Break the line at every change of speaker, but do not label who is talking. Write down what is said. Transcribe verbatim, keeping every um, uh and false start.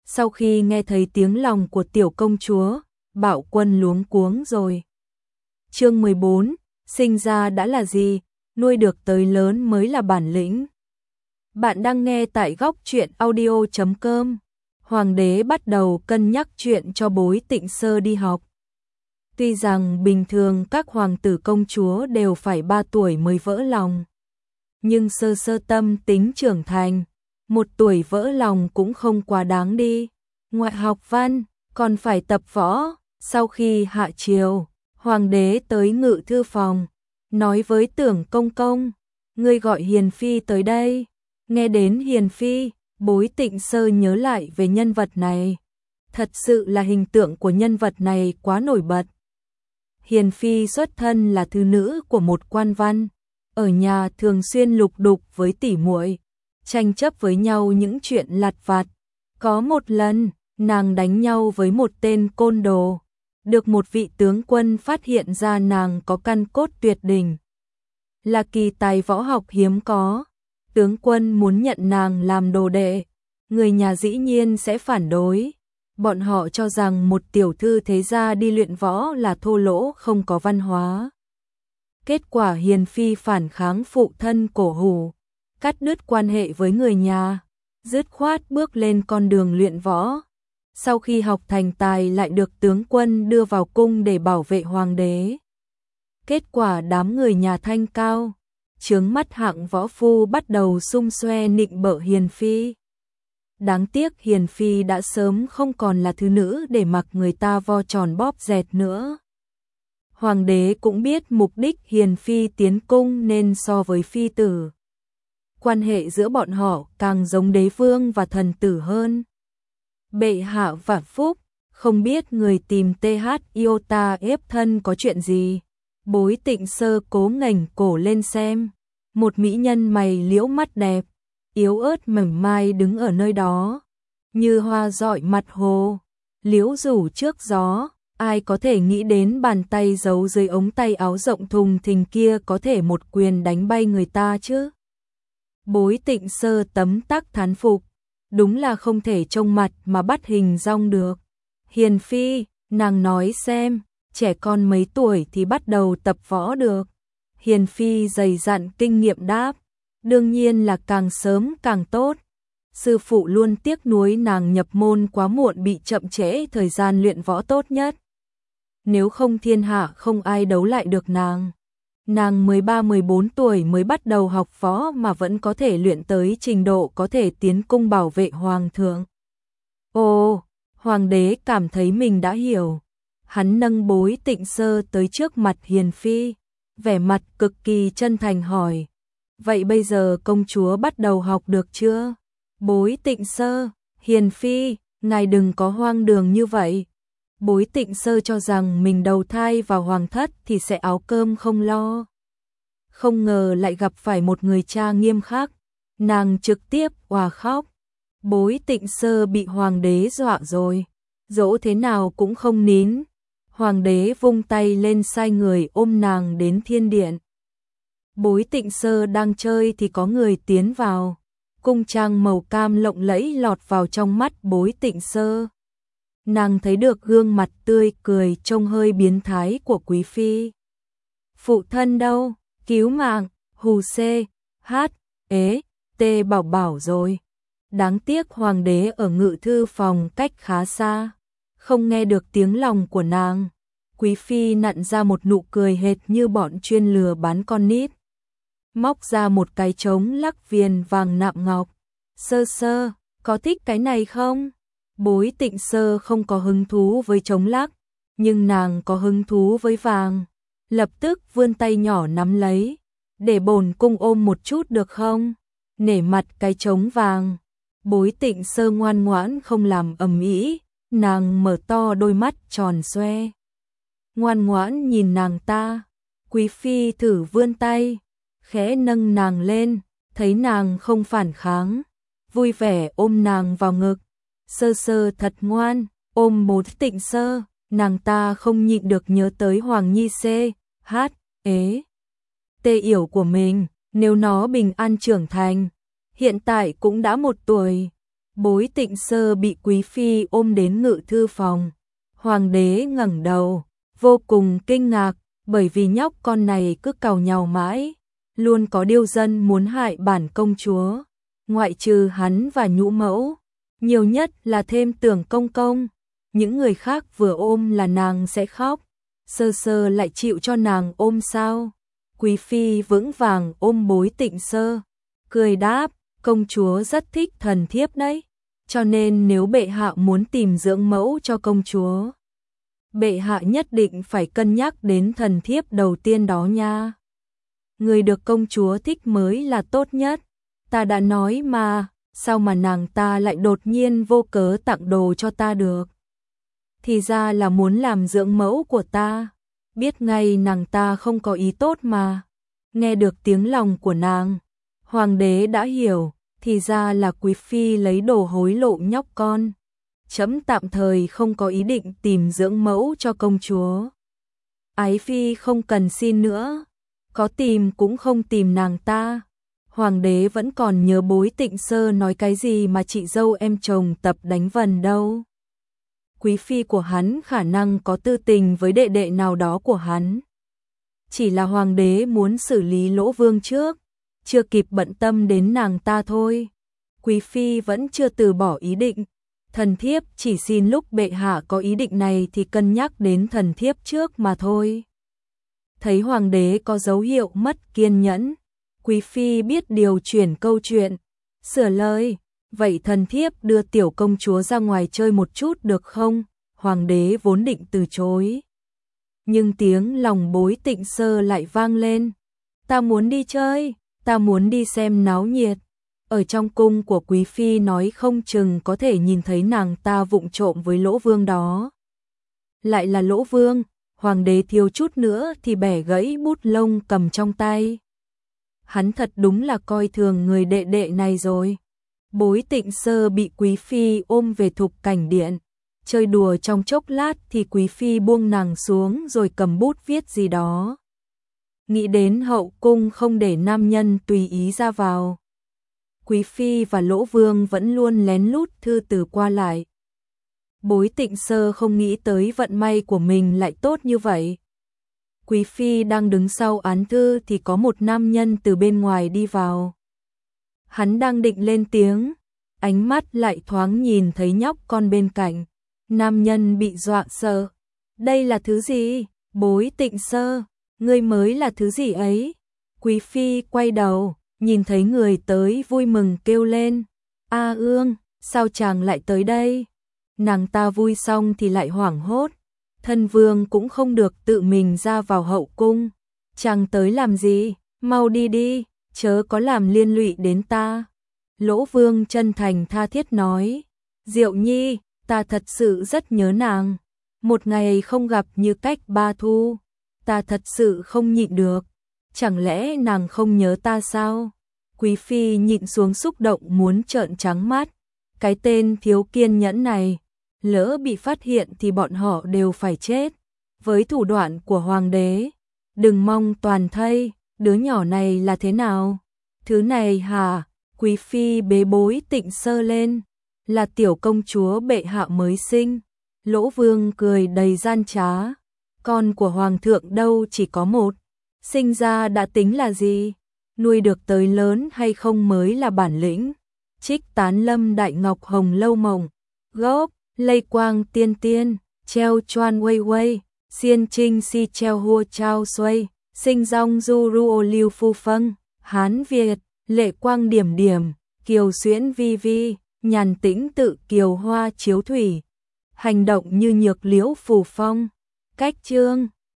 Sau khi nghe thấy tiếng lòng của tiểu công chúa, Bạo Quân luống cuống rồi. Chương mười bốn, sinh ra đã là gì, nuôi được tới lớn mới là bản lĩnh. Bạn đang nghe tại góc truyện audio chấm com. Hoàng đế bắt đầu cân nhắc chuyện cho Bối Tịnh Sơ đi học. Tuy rằng bình thường các hoàng tử công chúa đều phải ba tuổi mới vỡ lòng, nhưng Sơ Sơ tâm tính trưởng thành, một tuổi vỡ lòng cũng không quá đáng đi. Ngoại học văn, còn phải tập võ. Sau khi hạ triều, hoàng đế tới ngự thư phòng, nói với Tưởng công công, ngươi gọi Hiền Phi tới đây. Nghe đến Hiền Phi, Bối Tịnh Sơ nhớ lại về nhân vật này. Thật sự là hình tượng của nhân vật này quá nổi bật. Hiền Phi xuất thân là thư nữ của một quan văn, ở nhà thường xuyên lục đục với tỷ muội, tranh chấp với nhau những chuyện lặt vặt. Có một lần, nàng đánh nhau với một tên côn đồ, được một vị tướng quân phát hiện ra nàng có căn cốt tuyệt đỉnh, là kỳ tài võ học hiếm có. Tướng quân muốn nhận nàng làm đồ đệ, người nhà dĩ nhiên sẽ phản đối. Bọn họ cho rằng một tiểu thư thế gia đi luyện võ là thô lỗ không có văn hóa. Kết quả Hiền Phi phản kháng phụ thân cổ hủ, cắt đứt quan hệ với người nhà, dứt khoát bước lên con đường luyện võ. Sau khi học thành tài lại được tướng quân đưa vào cung để bảo vệ hoàng đế. Kết quả đám người nhà Thanh cao, chướng mắt hạng võ phu bắt đầu xung xoe nịnh bợ Hiền Phi. Đáng tiếc Hiền Phi đã sớm không còn là thứ nữ để mặc người ta vo tròn bóp dẹt nữa. Hoàng đế cũng biết mục đích Hiền Phi tiến cung nên so với phi tử, quan hệ giữa bọn họ càng giống đế vương và thần tử hơn. Bệ hạ vạn phúc, không biết người tìm tê hát Iota ép thân có chuyện gì. Bối Tịnh Sơ cố ngẩng cổ lên xem, một mỹ nhân mày liễu mắt đẹp, yếu ớt mảnh mai đứng ở nơi đó, như hoa dọi mặt hồ, liễu rủ trước gió. Ai có thể nghĩ đến bàn tay giấu dưới ống tay áo rộng thùng thình kia có thể một quyền đánh bay người ta chứ. Bối Tịnh Sơ tấm tắc thán phục, đúng là không thể trông mặt mà bắt hình dong được. Hiền Phi, nàng nói xem, trẻ con mấy tuổi thì bắt đầu tập võ được. Hiền Phi dày dặn kinh nghiệm đáp, đương nhiên là càng sớm càng tốt. Sư phụ luôn tiếc nuối nàng nhập môn quá muộn bị chậm trễ thời gian luyện võ tốt nhất. Nếu không thiên hạ không ai đấu lại được nàng. Nàng mười ba mười bốn tuổi mới bắt đầu học võ mà vẫn có thể luyện tới trình độ có thể tiến cung bảo vệ hoàng thượng. Ồ, hoàng đế cảm thấy mình đã hiểu. Hắn nâng Bối Tịnh Sơ tới trước mặt Hiền Phi, vẻ mặt cực kỳ chân thành hỏi, vậy bây giờ công chúa bắt đầu học được chưa? Bối Tịnh Sơ, Hiền Phi, ngài đừng có hoang đường như vậy. Bối Tịnh Sơ cho rằng mình đầu thai vào hoàng thất thì sẽ áo cơm không lo. Không ngờ lại gặp phải một người cha nghiêm khắc, nàng trực tiếp òa khóc. Bối Tịnh Sơ bị hoàng đế dọa rồi, dỗ thế nào cũng không nín. Hoàng đế vung tay lên sai người ôm nàng đến thiên điện. Bối Tịnh Sơ đang chơi thì có người tiến vào. Cung trang màu cam lộng lẫy lọt vào trong mắt Bối Tịnh Sơ. Nàng thấy được gương mặt tươi cười trông hơi biến thái của quý phi. Phụ thân đâu? Cứu mạng, hù xê, hát, ế, tê bảo bảo rồi. Đáng tiếc hoàng đế ở ngự thư phòng cách khá xa, không nghe được tiếng lòng của nàng. Quý phi nặn ra một nụ cười hệt như bọn chuyên lừa bán con nít. Móc ra một cái trống lắc viền vàng nạm ngọc. Sơ Sơ, có thích cái này không? Bối Tịnh Sơ không có hứng thú với trống lắc, nhưng nàng có hứng thú với vàng. Lập tức vươn tay nhỏ nắm lấy, để bổn cung ôm một chút được không? Nể mặt cái trống vàng. Bối Tịnh Sơ ngoan ngoãn không làm ầm ĩ, nàng mở to đôi mắt tròn xoe. Ngoan ngoãn nhìn nàng ta. Quý phi thử vươn tay, khẽ nâng nàng lên, thấy nàng không phản kháng, vui vẻ ôm nàng vào ngực. Sơ Sơ thật ngoan, ôm Bối Tịnh Sơ, nàng ta không nhịn được nhớ tới Hoàng Nhi xê, hát, ế, tê yểu của mình, nếu nó bình an trưởng thành, hiện tại cũng đã một tuổi. Bối Tịnh Sơ bị Quý phi ôm đến ngự thư phòng. Hoàng đế ngẩng đầu, vô cùng kinh ngạc, bởi vì nhóc con này cứ càu nhàu mãi, luôn có điêu dân muốn hại bản công chúa. Ngoại trừ hắn và nhũ mẫu, nhiều nhất là thêm Tưởng công công. Những người khác vừa ôm là nàng sẽ khóc. Sơ Sơ lại chịu cho nàng ôm sao? Quý phi vững vàng ôm Bối Tịnh Sơ, cười đáp, công chúa rất thích thần thiếp đấy, cho nên nếu bệ hạ muốn tìm dưỡng mẫu cho công chúa, bệ hạ nhất định phải cân nhắc đến thần thiếp đầu tiên đó nha. Người được công chúa thích mới là tốt nhất. Ta đã nói mà, sao mà nàng ta lại đột nhiên vô cớ tặng đồ cho ta được? Thì ra là muốn làm dưỡng mẫu của ta. Biết ngay nàng ta không có ý tốt mà. Nghe được tiếng lòng của nàng, hoàng đế đã hiểu, thì ra là quý phi lấy đồ hối lộ nhóc con. Trẫm tạm thời không có ý định tìm dưỡng mẫu cho công chúa. Ái phi không cần xin nữa, có tìm cũng không tìm nàng ta. Hoàng đế vẫn còn nhớ Bối Tịnh Sơ nói cái gì mà chị dâu em chồng tập đánh vần đâu. Quý phi của hắn khả năng có tư tình với đệ đệ nào đó của hắn. Chỉ là hoàng đế muốn xử lý Lỗ Vương trước, chưa kịp bận tâm đến nàng ta thôi. Quý phi vẫn chưa từ bỏ ý định. Thần thiếp chỉ xin lúc bệ hạ có ý định này thì cân nhắc đến thần thiếp trước mà thôi. Thấy hoàng đế có dấu hiệu mất kiên nhẫn, quý phi biết điều chuyển câu chuyện, sửa lời, vậy thần thiếp đưa tiểu công chúa ra ngoài chơi một chút được không? Hoàng đế vốn định từ chối, nhưng tiếng lòng Bối Tịnh Sơ lại vang lên. Ta muốn đi chơi, ta muốn đi xem náo nhiệt. Ở trong cung của quý phi nói không chừng có thể nhìn thấy nàng ta vụng trộm với Lỗ Vương đó. Lại là Lỗ Vương, hoàng đế thiếu chút nữa thì bẻ gãy bút lông cầm trong tay. Hắn thật đúng là coi thường người đệ đệ này rồi. Bối Tịnh Sơ bị quý phi ôm về thục cảnh điện, chơi đùa trong chốc lát thì quý phi buông nàng xuống rồi cầm bút viết gì đó. Nghĩ đến hậu cung không để nam nhân tùy ý ra vào, quý phi và Lỗ Vương vẫn luôn lén lút thư từ qua lại. Bối Tịnh Sơ không nghĩ tới vận may của mình lại tốt như vậy. Quý phi đang đứng sau án thư thì có một nam nhân từ bên ngoài đi vào. Hắn đang định lên tiếng, ánh mắt lại thoáng nhìn thấy nhóc con bên cạnh. Nam nhân bị dọa sợ. Đây là thứ gì? Bối Tịnh Sơ, ngươi mới là thứ gì ấy? Quý phi quay đầu, nhìn thấy người tới vui mừng kêu lên. A Ương, sao chàng lại tới đây? Nàng ta vui xong thì lại hoảng hốt. Thân vương cũng không được tự mình ra vào hậu cung. Chàng tới làm gì? Mau đi đi, chớ có làm liên lụy đến ta. Lỗ Vương chân thành tha thiết nói. Diệu Nhi, ta thật sự rất nhớ nàng. Một ngày không gặp như cách ba thu. Ta thật sự không nhịn được. Chẳng lẽ nàng không nhớ ta sao? Quý phi nhịn xuống xúc động muốn trợn trắng mắt. Cái tên thiếu kiên nhẫn này, lỡ bị phát hiện thì bọn họ đều phải chết. Với thủ đoạn của hoàng đế, đừng mong toàn thây, đứa nhỏ này là thế nào? Thứ này hả? Quý phi bế Bối Tịnh Sơ lên, là tiểu công chúa bệ hạ mới sinh. Lỗ Vương cười đầy gian trá. Con của hoàng thượng đâu chỉ có một, sinh ra đã tính là gì? Nuôi được tới lớn hay không mới là bản lĩnh. Trích Tán Lâm Đại Ngọc Hồng Lâu Mộng, gốc Lây Quang Tiên Tiên, treo choan Wei Wei, xiên trinh si treo hua trao xuôi, sinh rong du ruo lưu phu phân, Hán Việt, lệ quang điểm điểm, kiều xuyễn vi vi, nhàn tĩnh tự kiều hoa chiếu thủy, hành động như nhược liễu phù phong. Cách chương